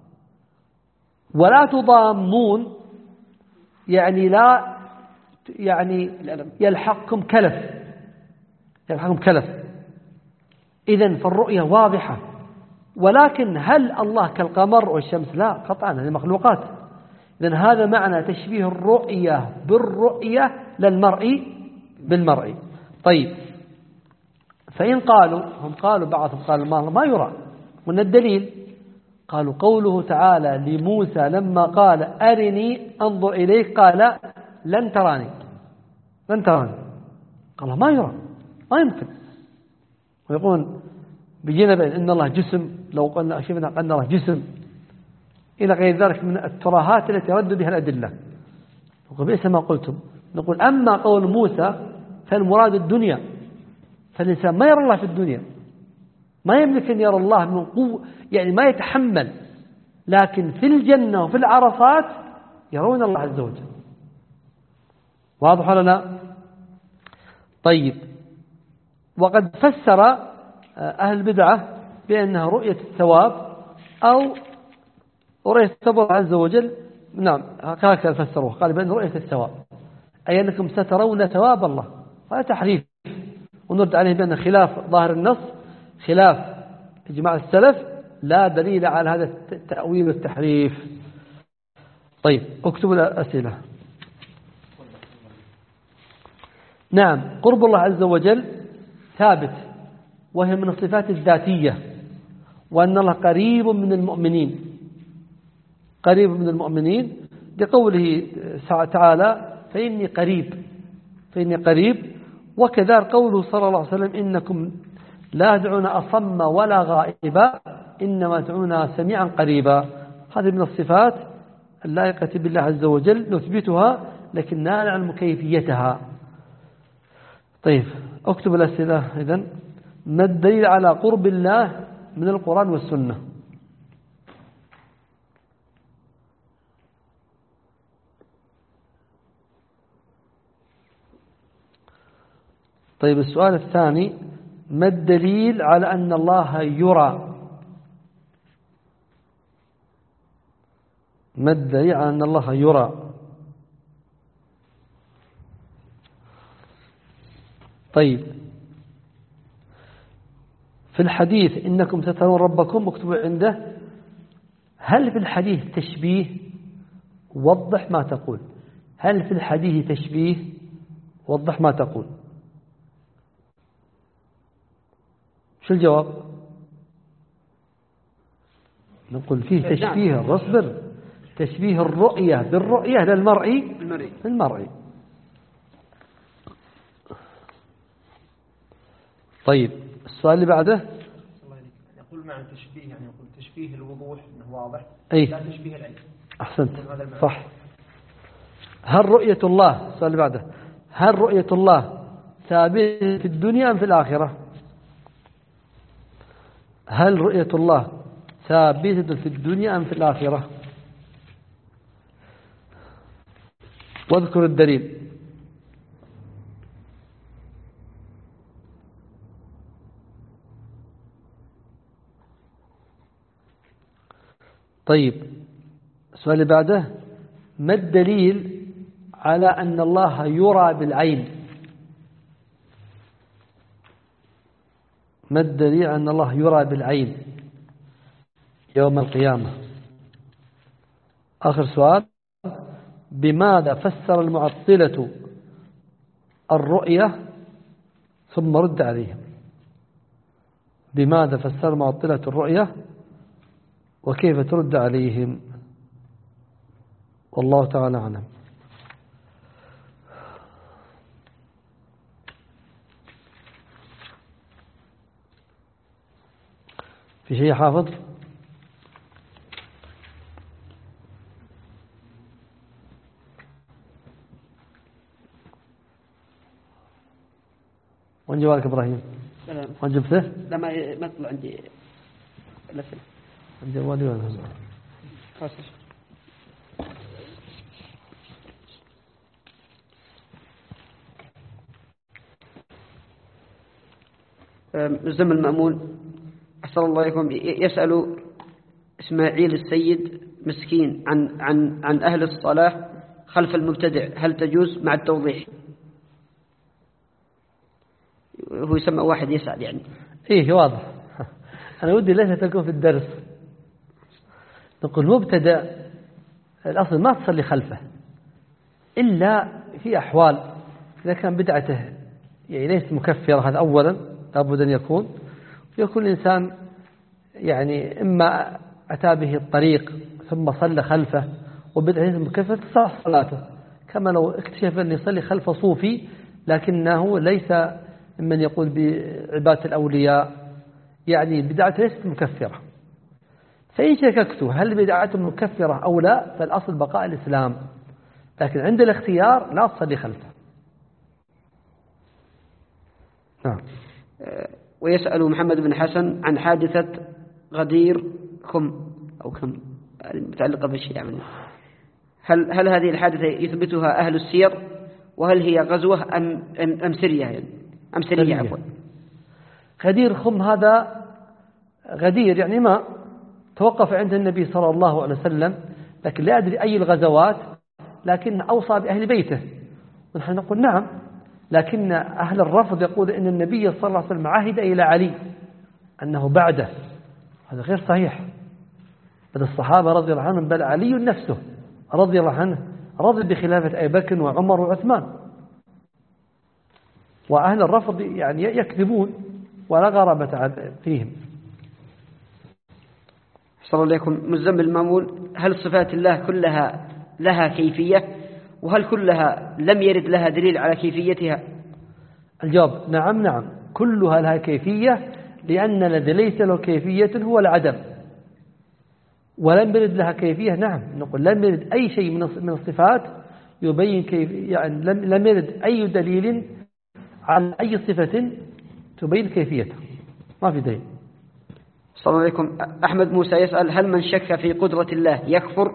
ولا تضامون يعني لا يعني يلحقكم كلف يلحقكم كلف. إذن فالرؤية واضحة. ولكن هل الله كالقمر والشمس؟ لا قطعا، هذه مخلوقات. إذن هذا معنى تشبيه الرؤية بالرؤية للمرء بالمرء. طيب فإن قالوا هم قالوا بعضهم قالوا ما, ما يرى، وأن الدليل قالوا قوله تعالى لموسى لما قال أرني أنظر إليك قال لن تراني لن تراني قال ما يرى ما يمكن. ويقول بيجينا بأن إن الله جسم، لو قلنا شفنا أن الله جسم إلى غير ذلك من التراهات التي رد بها الأدلة. نقول بئس ما قلتم. نقول أما قول موسى فالمراد الدنيا، فالإنسان ما يرى الله في الدنيا، ما يملك أن يرى الله من قوة، يعني ما يتحمل. لكن في الجنة وفي العرصات يرون الله عز وجل. واضح ولا لا؟ طيب وقد فسر أهل البدعة بأنها رؤية الثواب أو رؤية الثواب عز وجل. نعم هكذا فسروه، قال بأن رؤية الثواب أي أنكم سترون ثواب الله. هذا تحريف، ونرد عليه بأن خلاف ظاهر النص خلاف إجماع السلف لا دليل على هذا التأويل والتحريف. طيب اكتبوا الأسئلة. نعم قرب الله عز وجل ثابت، وهي من الصفات الذاتية، وأن الله قريب من المؤمنين قريب من المؤمنين لقوله تعالى فإني قريب فإني قريب. وكذا قوله صلى الله عليه وسلم إنكم لا تدعون أصم ولا غائبا إنما تدعون سميعا قريبا. هذه من الصفات اللائقة بالله عز وجل نثبتها لكن لا نعلم كيفيتها. طيب اكتب الأسئلة. إذن ما الدليل على قرب الله من القرآن والسنة؟ طيب السؤال الثاني ما الدليل على أن الله يرى؟ ما الدليل على أن الله يرى؟ طيب في الحديث إنكم سترون ربكم مكتوب عنده، هل في الحديث تشبيه؟ وضح ما تقول. هل في الحديث تشبيه؟ وضح ما تقول. شو الجواب؟ نقول فيه تشبيه، اصبر، تشبيه الرؤية بالرؤية للمرء المرئي. طيب السؤال اللي بعده يقول معنى تشبيه يعني يقول تشبيه الوضوح انه واضح أي. لا تشبيه العلم. احسنت صح. هل رؤية الله السؤال اللي بعده هل رؤية الله ثابتة في الدنيا أم في الآخرة؟ هل رؤية الله ثابتة في الدنيا أم في الآخرة؟ واذكر الدليل. طيب السؤال اللي بعده: ما الدليل على أن الله يرى بالعين؟ ما الدليل على أن الله يرى بالعين يوم القيامة؟ آخر سؤال: بماذا فسر المعطلة الرؤية ثم رد عليهم؟ بماذا فسر المعطلة الرؤية وكيف ترد عليهم؟ والله تعالى أعلم. في شيء حافظ؟ وين جوالك إبراهيم؟ وين جبته؟ لا ما ما طلع عندي الأسئلة. الجوال وين؟ خلاص. مزم المأمون أحسن الله إليكم يسأل إسماعيل السيد مسكين عن عن عن أهل الصلاة خلف المبتدع، هل تجوز مع التوضيح؟ هو يسمى واحد يسأل يعني. إيه واضح. أنا ودي ليش تكون في الدرس. نقول مبتدع الأصل ما تصلي خلفه إلا في أحوال إذا كان بدعته يعني ليس مكفرة، هذا أولا لابد أن يكون يكون الإنسان يعني إما أتى به الطريق ثم صلى خلفه وبدعته مكفرة تصح صلاته، كما لو اكتشف أن يصلي خلف صوفي لكنه ليس ممن يقول بعبادة الأولياء، يعني بدعته ليست مكفرة. فإن شككت هل بدعته مكفرة أو لا فالأصل بقاء الإسلام، لكن عند الاختيار لا تصلي خلفه. نعم. ويسأل محمد بن حسن عن حادثة غدير خم أو كم متعلقة بالشيعة منه، هل هل هذه الحادثة يثبتها أهل السير، وهل هي غزوة أم أم سرية يعني أم سرية عفوا؟ غدير خم هذا غدير يعني ما توقف عند النبي صلى الله عليه وسلم، لكن لا أدري أي الغزوات، لكن أوصى بأهل بيته، ونحن نقول نعم، لكن أهل الرفض يقول إن النبي صلى الله عليه وسلم عهد إلى علي أنه بعده، هذا غير صحيح. بل الصحابة رضي الله عنهم بل علي نفسه رضي الله عنه رضي بخلافة أبي بكر وعمر وعثمان، وأهل الرفض يعني يكذبون ولا غرابة فيهم. صلى الله عليكم. مزمل المامون: هل صفات الله كلها لها كيفية، وهل كلها لم يرد لها دليل على كيفيتها؟ الجواب نعم نعم كلها لها كيفية، لأن الذي ليس له كيفية هو العدم، ولم يرد لها كيفية. نعم نقول لم يرد أي شيء من الصفات يبين كيف، يعني لم يرد أي دليل عن أي صفة تبين كيفيتها، ما في دليل. صلى الله عليكم. أحمد موسى يسأل: هل من شك في قدرة الله يكفر؟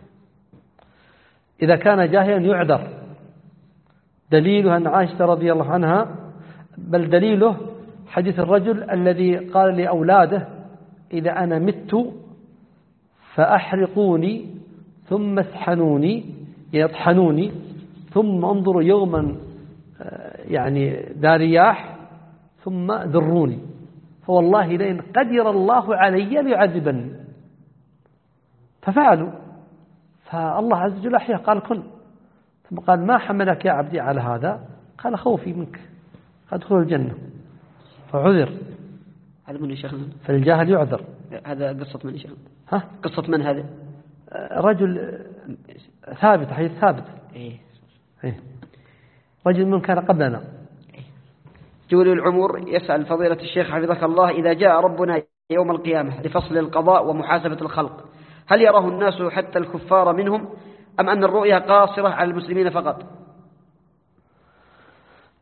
إذا كان جاهلا يعذر. دليله أن عائشة رضي الله عنها، بل دليله حديث الرجل الذي قال لأولاده: إذا أنا مت فأحرقوني ثم اسحنوني يطحنوني ثم انظروا يوما يعني ذا رياح ثم ذروني، فوالله لئن قدر الله علي ليعذبني. ففعلوا، فالله عز وجل أحياه قال كن، ثم قال: ما حملك يا عبدي على هذا؟ قال: خوفي منك، أدخل الجنة. فعذر. هذا من شيخنا؟ فالجاهل يعذر. هذا قصة من شيخنا؟ ها؟ قصة من هذا؟ رجل ثابت، حديث ثابت. إيه. إيه. رجل من كان قبلنا. جولي العمر يسأل فضيلة الشيخ حفظك الله: إذا جاء ربنا يوم القيامة لفصل القضاء ومحاسبة الخلق، هل يراه الناس حتى الكفار منهم، أم أن الرؤيا قاصرة على المسلمين فقط؟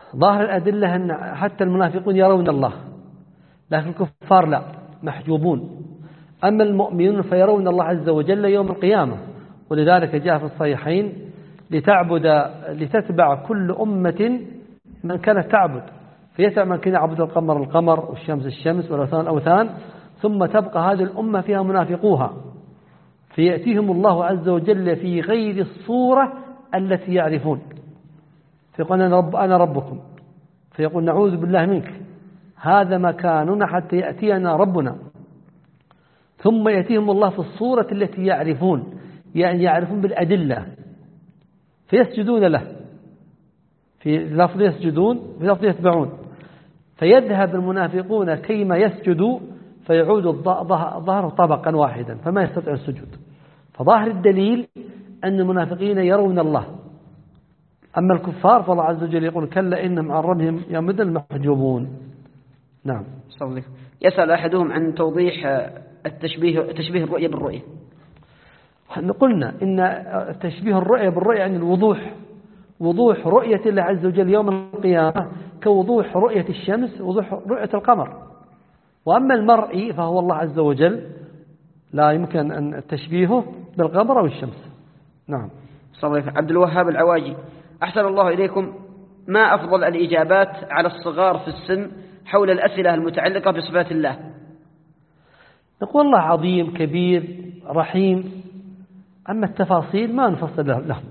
ظاهر الأدلة أن حتى المنافقون يرون الله، لكن الكفار لا، محجوبون. أما المؤمنون فيرون الله عز وجل يوم القيامة، ولذلك جاء في الصحيحين لتعبد لتتبع كل أمة من كانت تعبد، فيتبع من كان يعبد القمر القمر والشمس الشمس والأوثان الأوثان، ثم تبقى هذه الأمة فيها منافقوها، فيأتيهم الله عز وجل في غير الصورة التي يعرفون، فيقول أنا, رب أنا ربكم، فيقول نعوذ بالله منك، هذا مكاننا حتى يأتينا ربنا، ثم يأتيهم الله في الصورة التي يعرفون، يعني يعرفون بالأدلة فيسجدون له، في لفظ يسجدون في لفظ يتبعون، فيذهب المنافقون كيما يسجدوا فيعود الظهر طبقا واحدا فما يستطيع السجود. فظاهر الدليل أن المنافقين يرون الله، أما الكفار فالله عز وجل يقول كلا إنهم عن ربهم يومئذ محجوبون. نعم. يسأل أحدهم عن توضيح التشبيه تشبيه الرؤية بالرؤية. قلنا إن تشبيه الرؤية بالرؤية عن الوضوح، وضوح رؤية الله عز وجل يوم القيامة كوضوح رؤية الشمس وضوح رؤية القمر. وأما المرئي فهو الله عز وجل لا يمكن أن تشبيهه بالقمر أو الشمس. نعم. عبد الوهاب العواجي، أحسن الله إليكم، ما أفضل الإجابات على الصغار في السن حول الأسئلة المتعلقة بصفات الله؟ نقول الله عظيم كبير رحيم، أما التفاصيل ما نفصل لهم.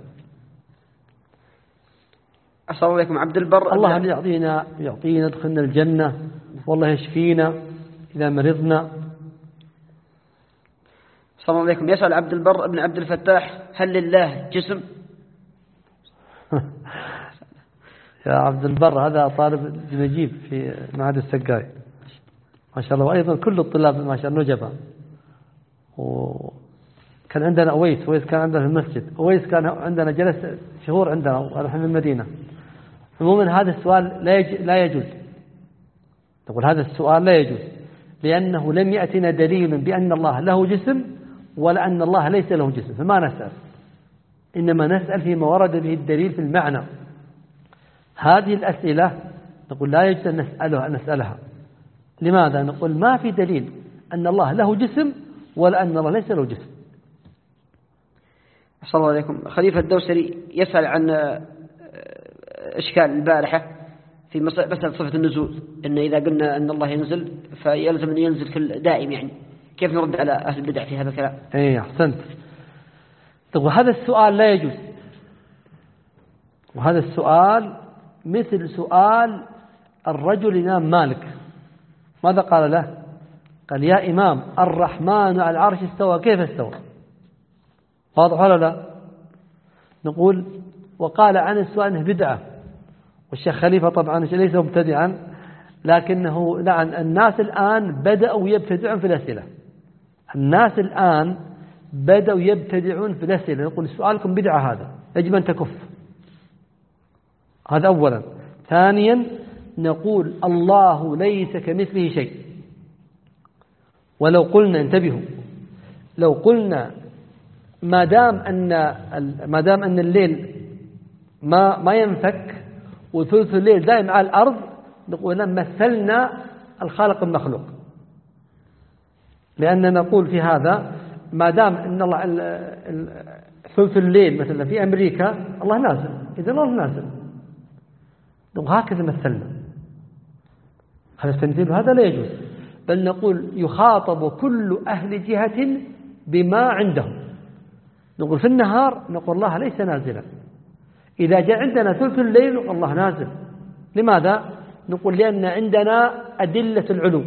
أحسن الله إليكم. عبد البر، الله يعطينا يعطينا يدخلنا الجنة، والله يشفينا إذا مرضنا. أحسن الله إليكم. يسأل عبد البر ابن عبد الفتاح، هل لله جسم؟ يا عبد البر هذا طالب نجيب في معهد السقاي ما شاء الله، وأيضا كل الطلاب ما شاء الله نجبا. وكان عندنا أويس أويس كان عندنا في المسجد، أويس كان عندنا جلس شهور عندنا ونحن من المدينة. عموما هذا السؤال لا يج... لا يجوز، تقول هذا السؤال لا يجوز، لأنه لم يأتنا دليل بأن الله له جسم ولا أن الله ليس له جسم، فما نسأل، إنما نسأل فيما ورد به الدليل في المعنى. هذه الأسئلة نقول لا يجوز أن نسألها أن نسألها. لماذا؟ نقول ما في دليل أن الله له جسم ولا أن الله ليس له جسم. أحسن الله عليكم. خليفة الدوسري يسأل عن إشكال البارحة في مسألة صفة النزول، إن إذا قلنا أن الله ينزل فيلزم أن ينزل كل دائم، يعني كيف نرد على أهل البدع في هذا الكلام؟ إيه أحسنت. طب وهذا السؤال لا يجوز، وهذا السؤال مثل سؤال الرجل إمام مالك، ماذا قال له؟ قال يا إمام الرحمن على العرش استوى، كيف استوى؟ واضح ولا لا؟ نقول وقال عن السؤال أنه بدعة، والشيخ خليفة طبعا ليس مبتدعا، لكنه لعن الناس الآن بدأوا يبتدعون في الأسئلة. الناس الآن بدأوا يبتدعون في الأسئلة، نقول سؤالكم بدعة، هذا يجب أن تكف. هذا أولا. ثانيا نقول الله ليس كمثله شيء، ولو قلنا انتبهوا، لو قلنا ما دام أن ما دام أن الليل ما ما ينفك وثلث الليل دائم على الأرض، نقول مثلنا الخالق المخلوق، لأننا نقول في هذا ما دام أن الله ثلث الليل مثلا في أمريكا الله نازل، إذا الله نازل، وهكذا مثلنا. هذا التمثيل هذا لا يجوز، بل نقول يخاطب كل أهل جهة بما عندهم. نقول في النهار نقول الله ليس نازلا، إذا جاء عندنا ثلث الليل نقول الله نازل. لماذا؟ نقول لأن عندنا أدلة العلو،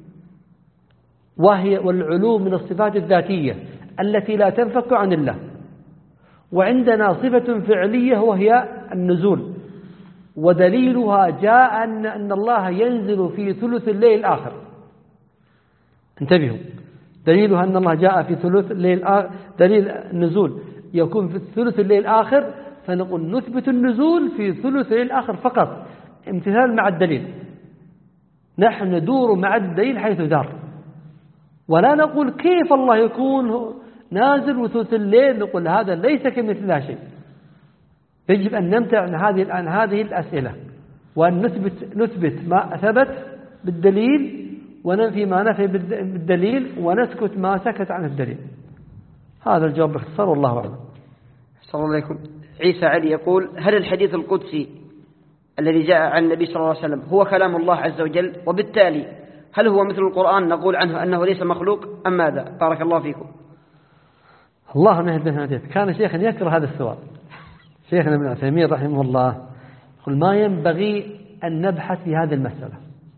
وهي والعلو من الصفات الذاتية التي لا تنفك عن الله، وعندنا صفة فعلية وهي النزول، ودليلها جاء أن, أن الله ينزل في ثلث الليل الآخر. انتبهوا، دليلها أن الله جاء في ثلث الليل الآخر، دليل النزول يكون في ثلث الليل الآخر، فنقول نثبت النزول في ثلث الليل الآخر فقط، امتثال مع الدليل. نحن ندور مع الدليل حيث دار، ولا نقول كيف الله يكون نازل وثلث الليل، نقول هذا ليس كمثله شيء. يجب أن نمتع عن هذه عن هذه الأسئلة، وأن نثبت, نثبت ما ثبت بالدليل وننفي ما نفي بالدليل ونسكت ما سكت عن الدليل. هذا الجواب باختصار والله أعلم. صلى الله عليكم. عيسى علي يقول: هل الحديث القدسي الذي جاء عن النبي صلى الله عليه وسلم هو كلام الله عز وجل؟ وبالتالي هل هو مثل القرآن نقول عنه أنه ليس مخلوق أم ماذا؟ بارك الله فيكم. الله ما يهدنا هديت. كان شيخنا يكره هذا السؤال، شيخنا ابن عثيمين رحمه الله يقول: ما ينبغي أن نبحث في هذه المسألة،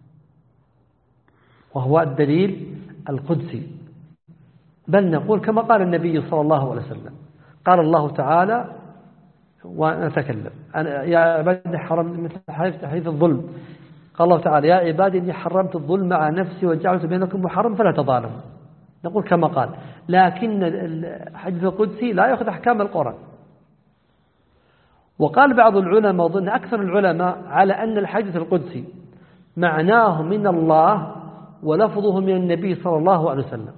وهو الدليل القدسي، بل نقول كما قال النبي صلى الله عليه وسلم. قال الله تعالى ونتكلم: أنا يا عبادي حرم مثل حديث الظلم. قال الله تعالى: يا عبادي إني حرمت الظلم على نفسي وجعلت بينكم محرم فلا تظالموا. نقول كما قال، لكن الحديث القدسي لا يأخذ أحكام القرآن. وقال بعض العلماء، وظن أكثر العلماء، على أن الحديث القدسي معناه من الله ولفظه من النبي صلى الله عليه وسلم.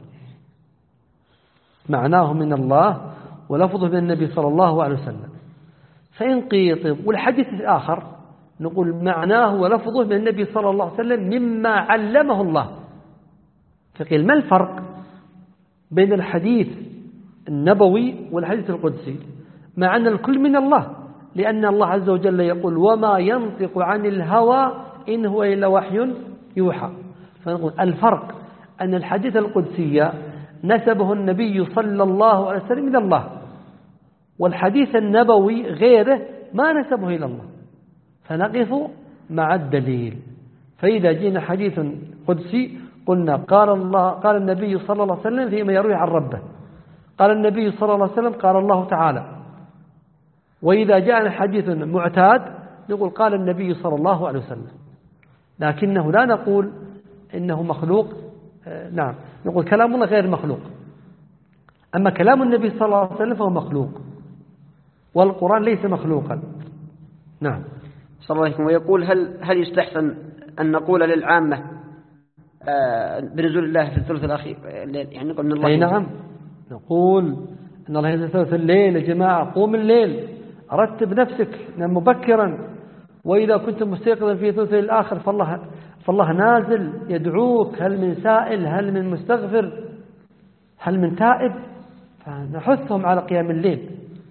معناه من الله ولفظه من النبي صلى الله عليه وسلم. فإن قيل والحديث الآخر نقول معناه ولفظه من النبي صلى الله عليه وسلم مما علمه الله. فقيل: ما الفرق بين الحديث النبوي والحديث القدسي؟ مع أن الكل من الله، لأن الله عز وجل يقول: وما ينطق عن الهوى إن هو إلا وحي يوحى. فنقول الفرق أن الحديث القدسي نسبه النبي صلى الله عليه وسلم إلى الله، والحديث النبوي غيره ما نسبه إلى الله، فنقف مع الدليل. فإذا جينا حديث قدسي قلنا: قال الله قال النبي صلى الله عليه وسلم فيما يروي عن ربه، قال النبي صلى الله عليه وسلم قال الله تعالى. وإذا جاءنا حديث معتاد نقول: قال النبي صلى الله عليه وسلم، لكنه لا نقول إنه مخلوق. نعم، نقول كلام الله غير مخلوق، أما كلام النبي صلى الله عليه وسلم فهو مخلوق، والقرآن ليس مخلوقا. نعم. صلى الله عليه وسلم. ويقول: هل هل يستحسن أن نقول للعامة بنزول الله في الثلث الأخير؟ يعني نقول من الله. أي نعم، نقول إن الله ينزل ثلث الليل. يا جماعة قوم الليل، رتب نفسك، نم مبكرا، وإذا كنت مستيقظا في ثلث الآخر فالله فالله نازل يدعوك: هل من سائل، هل من مستغفر، هل من تائب؟ فنحثهم على قيام الليل.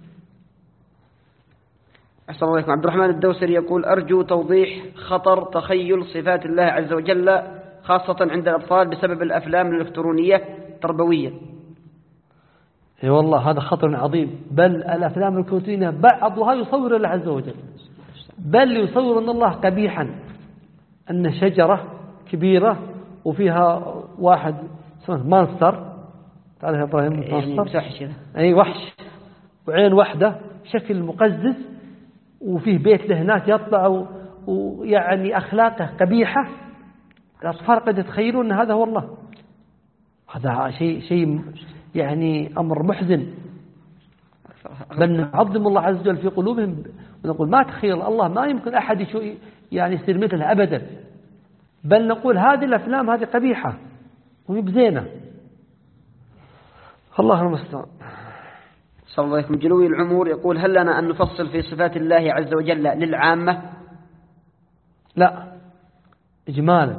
أحسن الله عليكم. عبد الرحمن الدوسري يقول: أرجو توضيح خطر تخيل صفات الله عز وجل خاصة عند الأطفال بسبب الأفلام الإلكترونية تربوية. اي والله هذا خطر عظيم، بل الأفلام الإلكترونية بعضها يصور الله عز وجل، بل يصور أن الله قبيحا، أن شجرة كبيرة وفيها واحد اسمه مانستر، تعرف يا إبراهيم مانستر؟ أي وحش، وعين واحدة، شكل مقزز، وفيه بيت له ناس يطلع، ويعني أخلاقه قبيحة. الأطفال قد يتخيلون أن هذا هو الله. هذا شيء شيء يعني أمر محزن، بل نعظم الله عز وجل في قلوبهم ونقول: ما تخيل الله، ما يمكن أحد يعني يصير مثله أبدا، بل نقول هذه الأفلام هذه قبيحة ويبزينة. الله المستعان. صلى الله عليكم. جلوي العمور يقول: هل لنا أن نفصل في صفات الله عز وجل للعامة؟ لا، إجمالا.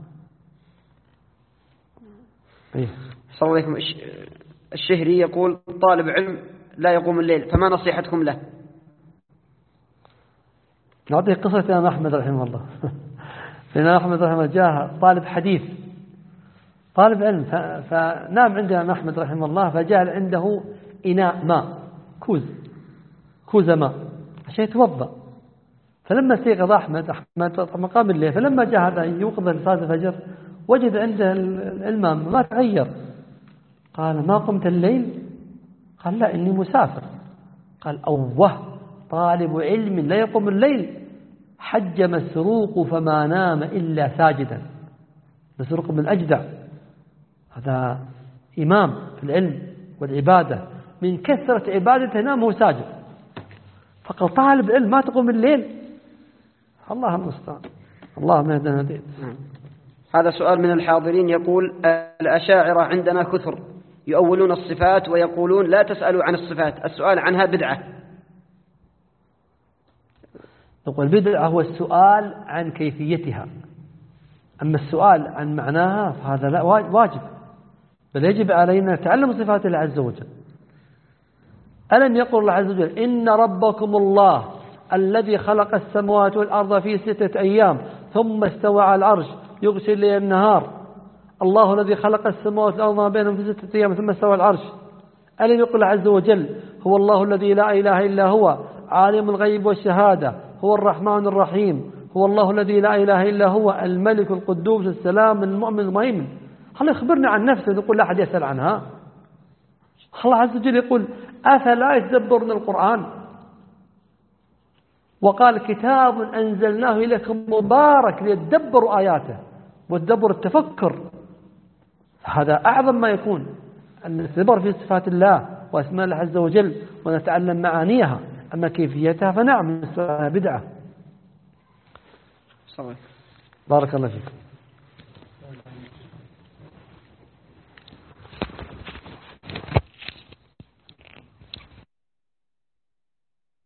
إيه. صلى الله عليكم. الشهري يقول: طالب علم لا يقوم الليل، فما نصيحتكم له؟ نعطيه قصة الإمام أحمد رحمه الله. الإمام أحمد رحمه الله جاء طالب حديث، طالب علم، فنام عند الإمام أحمد رحمه الله، فجاء عنده إناء ماء، كوز كوز ماء عشان يتوضأ. فلما استيقظ أحمد أحمد مقام الليل، فلما جاء هذا يوقظ صلاة الفجر وجد عنده الماء ما تغير. قال: ما قمت الليل؟ قال: لا، إني مسافر. قال: أوه، طالب علم لا يقوم الليل. حج مسروق فما نام إلا ساجدا. مسروق من أجدع، هذا إمام في العلم والعبادة، من كثرة عبادته نام وهو ساجد. فقال: طالب علم ما تقوم الليل؟ الله المستعان. الله ما يهدنا هديت. هذا سؤال من الحاضرين يقول: الأشاعرة عندنا كثر يؤولون الصفات ويقولون لا تسألوا عن الصفات، السؤال عنها بدعة. نقول البدعة هو السؤال عن كيفيتها، أما السؤال عن معناها فهذا لا واجب، بل يجب علينا نتعلم صفات الله عز وجل. ألم يقل الله عز وجل إن ربكم الله الذي خلق السماوات والأرض في ستة أيام ثم استوى على العرش يغشي الليل النهار، الله الذي خلق السماوات والأرض ما بينهم في ستة أيام ثم استوى على العرش. ألم يقل الله عز وجل هو الله الذي لا إله إلا هو عالم الغيب والشهادة هو الرحمن الرحيم هو الله الذي لا إله إلا هو الملك القدوس السلام المؤمن المهيمن. الله يخبرنا عن نفسه يقول لا أحد يسأل عنها. الله عز وجل يقول أفلا يتدبرون القرآن، وقال كتاب أنزلناه إليكم مبارك ليتدبروا آياته وتدبر التفكر. هذا أعظم ما يكون أن نتدبر في صفات الله وأسماء الله عز وجل ونتعلم معانيها، أما كيفيتها فنعم بدعة. بارك الله فيكم.